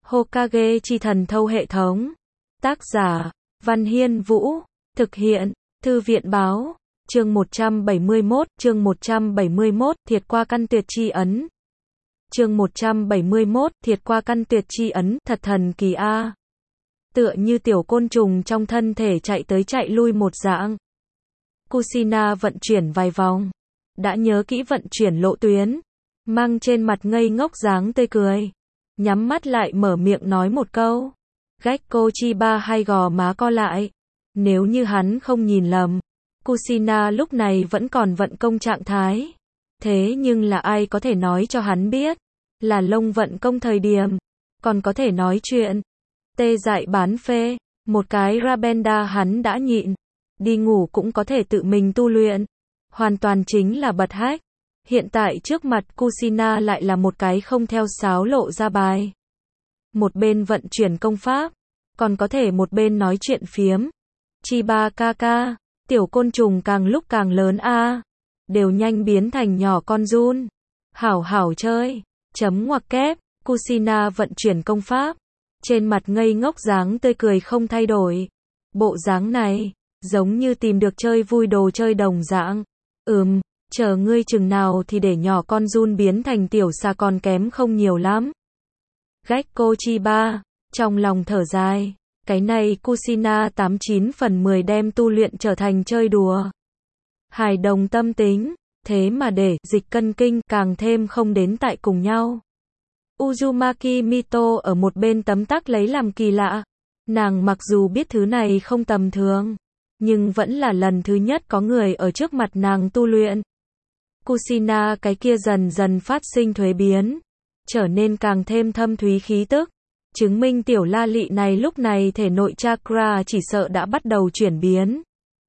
Hokage chi thần thâu hệ thống. Tác giả, Văn Hiên Vũ. Thực hiện, Thư viện Báo. Chương 171, Thiệt qua căn tuyệt chi ấn. Chương 171, Thiệt qua căn tuyệt chi ấn, thật thần kỳ a. Tựa như tiểu côn trùng trong thân thể chạy tới chạy lui một dạng. Kushina vận chuyển vài vòng, đã nhớ kỹ vận chuyển lộ tuyến, mang trên mặt ngây ngốc dáng tươi cười, nhắm mắt lại mở miệng nói một câu. Gekko Chiba hai gò má co lại. Nếu như hắn không nhìn lầm, Kushina lúc này vẫn còn vận công trạng thái. Thế nhưng là ai có thể nói cho hắn biết, là lông vận công thời điểm, còn có thể nói chuyện. Tê dại bán phê, một cái Rabenda hắn đã nhịn, đi ngủ cũng có thể tự mình tu luyện. Hoàn toàn chính là bật hách. Hiện tại trước mặt Kushina lại là một cái không theo sáo lộ ra bài. Một bên vận chuyển công pháp, còn có thể một bên nói chuyện phiếm. Chiba kaka, tiểu côn trùng càng lúc càng lớn a, đều nhanh biến thành nhỏ con giun. Hảo hảo chơi, chấm ngoặc kép, Kushina vận chuyển công pháp, trên mặt ngây ngốc dáng tươi cười không thay đổi. Bộ dáng này, giống như tìm được chơi vui đồ chơi đồng dạng. Chờ ngươi chừng nào thì để nhỏ con giun biến thành tiểu xà còn kém không nhiều lắm. Gekko Chiba, trong lòng thở dài, cái này Kushina 89 phần 10 đem tu luyện trở thành chơi đùa. Hài đồng tâm tính, thế mà để dịch cân kinh càng thêm không đến tại cùng nhau. Uzumaki Mito ở một bên tấm tắc lấy làm kỳ lạ. Nàng mặc dù biết thứ này không tầm thường, nhưng vẫn là lần thứ nhất có người ở trước mặt nàng tu luyện. Kushina cái kia dần dần phát sinh thuế biến, trở nên càng thêm thâm thúy khí tức, chứng minh tiểu la lị này lúc này thể nội chakra chỉ sợ đã bắt đầu chuyển biến.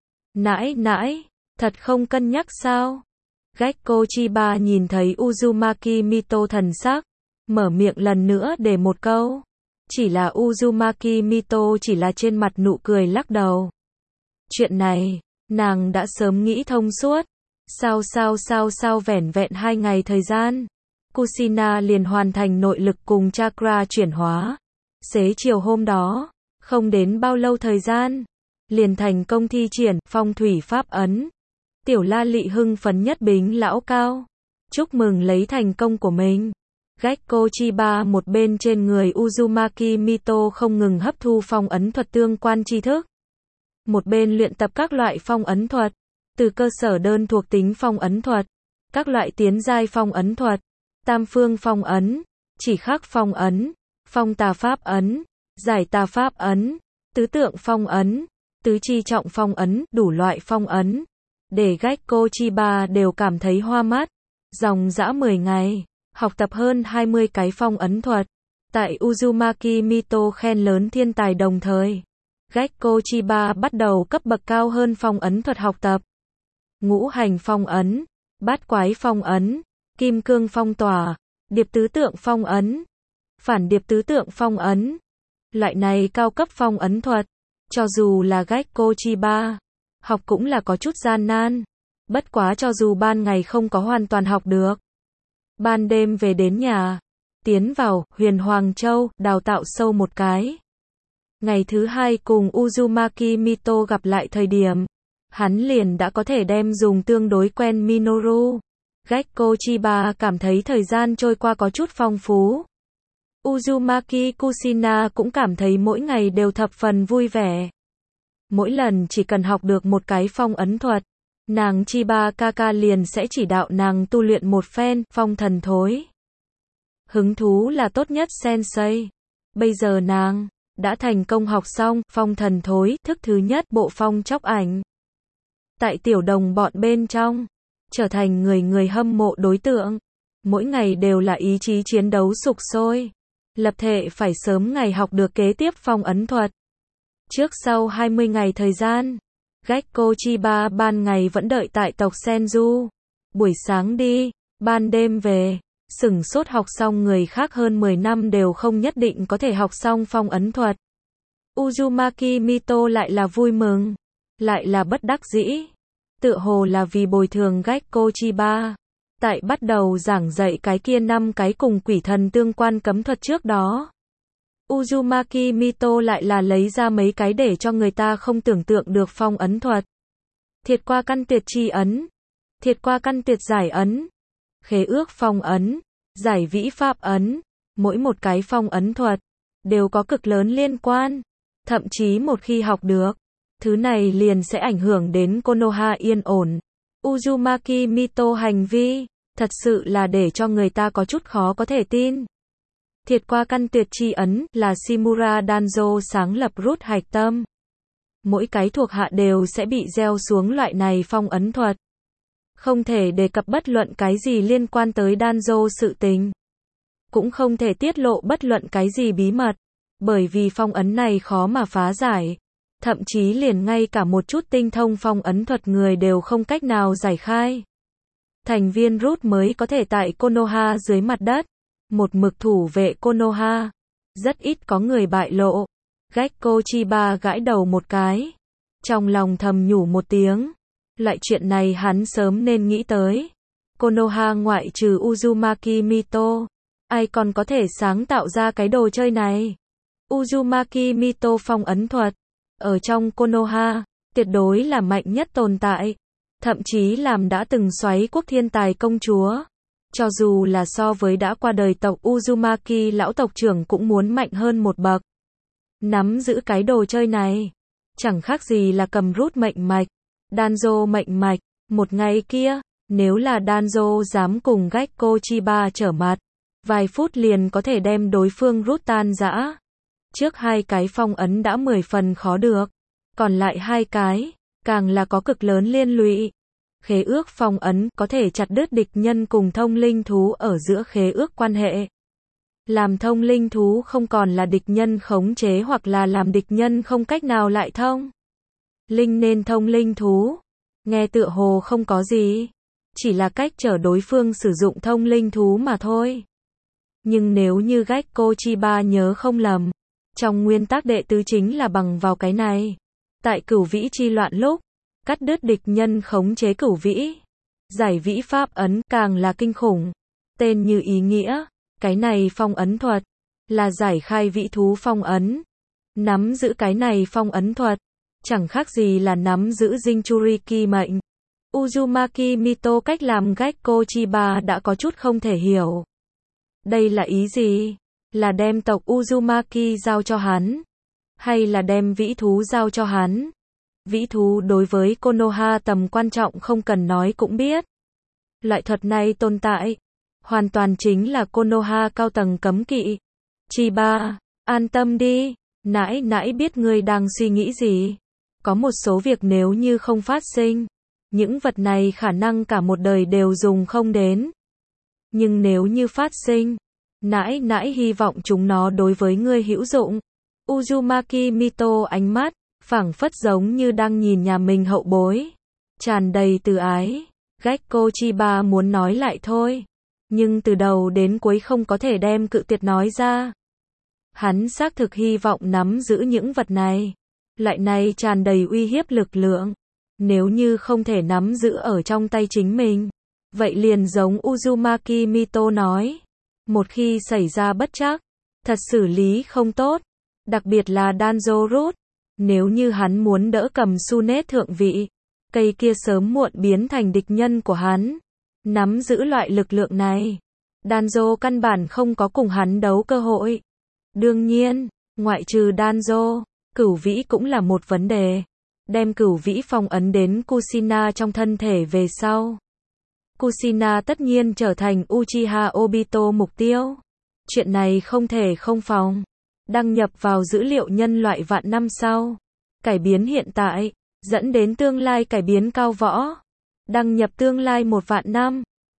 Nãi, thật không cân nhắc sao? Gekko Chiba nhìn thấy Uzumaki Mito thần sắc, mở miệng lần nữa để một câu. Chỉ là Uzumaki Mito chỉ là trên mặt nụ cười lắc đầu. Chuyện này, nàng đã sớm nghĩ thông suốt. Sao vẻn vẹn 2 ngày thời gian, Kushina liền hoàn thành nội lực cùng chakra chuyển hóa. Xế chiều hôm đó, không đến bao lâu thời gian, liền thành công thi triển phong thủy pháp ấn. Tiểu la lị hưng phấn nhất bính lão cao, chúc mừng lấy thành công của mình. Gekko Chiba một bên trên người Uzumaki Mito không ngừng hấp thu phong ấn thuật tương quan tri thức, một bên luyện tập các loại phong ấn thuật, từ cơ sở đơn thuộc tính phong ấn thuật, các loại tiến giai phong ấn thuật, tam phương phong ấn, chỉ khắc phong ấn, phong tà pháp ấn, giải tà pháp ấn, tứ tượng phong ấn, tứ chi trọng phong ấn, đủ loại phong ấn, để Gekko Chiba đều cảm thấy hoa mắt. Dòng dã 10 ngày, học tập hơn 20 cái phong ấn thuật. Tại Uzumaki Mito khen lớn thiên tài đồng thời, Gekko Chiba bắt đầu cấp bậc cao hơn phong ấn thuật học tập. Ngũ hành phong ấn, bát quái phong ấn, kim cương phong tỏa, điệp tứ tượng phong ấn, phản điệp tứ tượng phong ấn. Loại này cao cấp phong ấn thuật, cho dù là Gekko Chiba, học cũng là có chút gian nan. Bất quá cho dù ban ngày không có hoàn toàn học được, ban đêm về đến nhà, tiến vào Huyền Hoàng Châu, đào tạo sâu một cái. Ngày thứ 2 cùng Uzumaki Mito gặp lại thời điểm, hắn liền đã có thể đem dùng tương đối quen Minoru. Gekko Chiba cảm thấy thời gian trôi qua có chút phong phú. Uzumaki Kushina cũng cảm thấy mỗi ngày đều thập phần vui vẻ. Mỗi lần chỉ cần học được một cái phong ấn thuật, nàng Chiba kaka liền sẽ chỉ đạo nàng tu luyện một phen phong thần thối. Hứng thú là tốt nhất sensei. Bây giờ nàng đã thành công học xong phong thần thối thức thứ nhất bộ phong chóc ảnh. Tại tiểu đồng bọn bên trong, trở thành người hâm mộ đối tượng. Mỗi ngày đều là ý chí chiến đấu sục sôi. Lập thể phải sớm ngày học được kế tiếp phong ấn thuật. Trước sau 20 ngày thời gian, Gekko Chiba ban ngày vẫn đợi tại tộc Senju. Buổi sáng đi, ban đêm về. Sửng sốt học xong người khác hơn 10 năm đều không nhất định có thể học xong phong ấn thuật. Uzumaki Mito lại là vui mừng, lại là bất đắc dĩ. Tựa hồ là vì bồi thường Gekko Chiba. Tại bắt đầu giảng dạy cái kia 5 cái cùng quỷ thần tương quan cấm thuật trước đó, Uzumaki Mito lại là lấy ra mấy cái để cho người ta không tưởng tượng được phong ấn thuật. Thiệt qua căn tuyệt chi ấn, thiệt qua căn tuyệt giải ấn, khế ước phong ấn, giải vĩ pháp ấn, mỗi một cái phong ấn thuật đều có cực lớn liên quan, thậm chí một khi học được, thứ này liền sẽ ảnh hưởng đến Konoha yên ổn. Uzumaki Mito hành vi, thật sự là để cho người ta có chút khó có thể tin. Thiệt qua căn tuyệt chi ấn là Shimura Danzo sáng lập rút hạch tâm. Mỗi cái thuộc hạ đều sẽ bị gieo xuống loại này phong ấn thuật. Không thể đề cập bất luận cái gì liên quan tới Danzo sự tình. Cũng không thể tiết lộ bất luận cái gì bí mật. Bởi vì phong ấn này khó mà phá giải. Thậm chí liền ngay cả một chút tinh thông phong ấn thuật người đều không cách nào giải khai. Thành viên rút mới có thể tại Konoha dưới mặt đất. Một mực thủ vệ Konoha. Rất ít có người bại lộ. Gekko Chiba gãi đầu một cái. Trong lòng thầm nhủ một tiếng. Loại chuyện này hắn sớm nên nghĩ tới. Konoha ngoại trừ Uzumaki Mito. Ai còn có thể sáng tạo ra cái đồ chơi này? Uzumaki Mito phong ấn thuật. Ở trong Konoha, tuyệt đối là mạnh nhất tồn tại. Thậm chí làm đã từng xoáy quốc thiên tài công chúa. Cho dù là so với đã qua đời tộc Uzumaki lão tộc trưởng cũng muốn mạnh hơn một bậc. Nắm giữ cái đồ chơi này. Chẳng khác gì là cầm rút mệnh mạch. Danzo mệnh mạch. Một ngày kia, nếu là Danzo dám cùng Gekko Chiba trở mặt, vài phút liền có thể đem đối phương rút tan rã. Trước hai cái phong ấn đã 10 phần khó được. Còn lại hai cái, càng là có cực lớn liên lụy. Khế ước phong ấn có thể chặt đứt địch nhân cùng thông linh thú ở giữa khế ước quan hệ. Làm thông linh thú không còn là địch nhân khống chế hoặc là làm địch nhân không cách nào lại thông. Linh nên thông linh thú. Nghe tựa hồ không có gì. Chỉ là cách chở đối phương sử dụng thông linh thú mà thôi. Nhưng nếu như Gekko Chiba nhớ không lầm, trong nguyên tắc đệ tứ chính là bằng vào cái này. Tại cửu vĩ chi loạn lúc, cắt đứt địch nhân khống chế cửu vĩ. Giải vĩ pháp ấn càng là kinh khủng. Tên như ý nghĩa, cái này phong ấn thuật, là giải khai vĩ thú phong ấn. Nắm giữ cái này phong ấn thuật, chẳng khác gì là nắm giữ Jinchuriki mệnh. Uzumaki Mito cách làm Gekko Chiba đã có chút không thể hiểu. Đây là ý gì? Là đem tộc Uzumaki giao cho hắn? Hay là đem vĩ thú giao cho hắn? Vĩ thú đối với Konoha tầm quan trọng không cần nói cũng biết. Loại thuật này tồn tại, hoàn toàn chính là Konoha cao tầng cấm kỵ. Chiba, an tâm đi, nãi nãi biết ngươi đang suy nghĩ gì. Có một số việc nếu như không phát sinh, những vật này khả năng cả một đời đều dùng không đến. Nhưng nếu như phát sinh, nãi nãi hy vọng chúng nó đối với ngươi hữu dụng. Uzumaki Mito ánh mắt, phảng phất giống như đang nhìn nhà mình hậu bối. Tràn đầy từ ái. Gekko Chiba muốn nói lại thôi. Nhưng từ đầu đến cuối không có thể đem cự tuyệt nói ra. Hắn xác thực hy vọng nắm giữ những vật này. Loại này tràn đầy uy hiếp lực lượng. Nếu như không thể nắm giữ ở trong tay chính mình, vậy liền giống Uzumaki Mito nói. Một khi xảy ra bất trắc, thật xử lý không tốt. Đặc biệt là Danzo rút. Nếu như hắn muốn đỡ cầm Sune thượng vị, cây kia sớm muộn biến thành địch nhân của hắn. Nắm giữ loại lực lượng này, Danzo căn bản không có cùng hắn đấu cơ hội. Đương nhiên, ngoại trừ Danzo, cửu vĩ cũng là một vấn đề. Đem cửu vĩ phong ấn đến Kushina trong thân thể về sau. Kushina tất nhiên trở thành Uchiha Obito mục tiêu. Chuyện này không thể không phòng. Đăng nhập vào dữ liệu nhân loại vạn năm sau. Cải biến hiện tại, dẫn đến tương lai cải biến cao võ. Đăng nhập tương lai 1 vạn năm.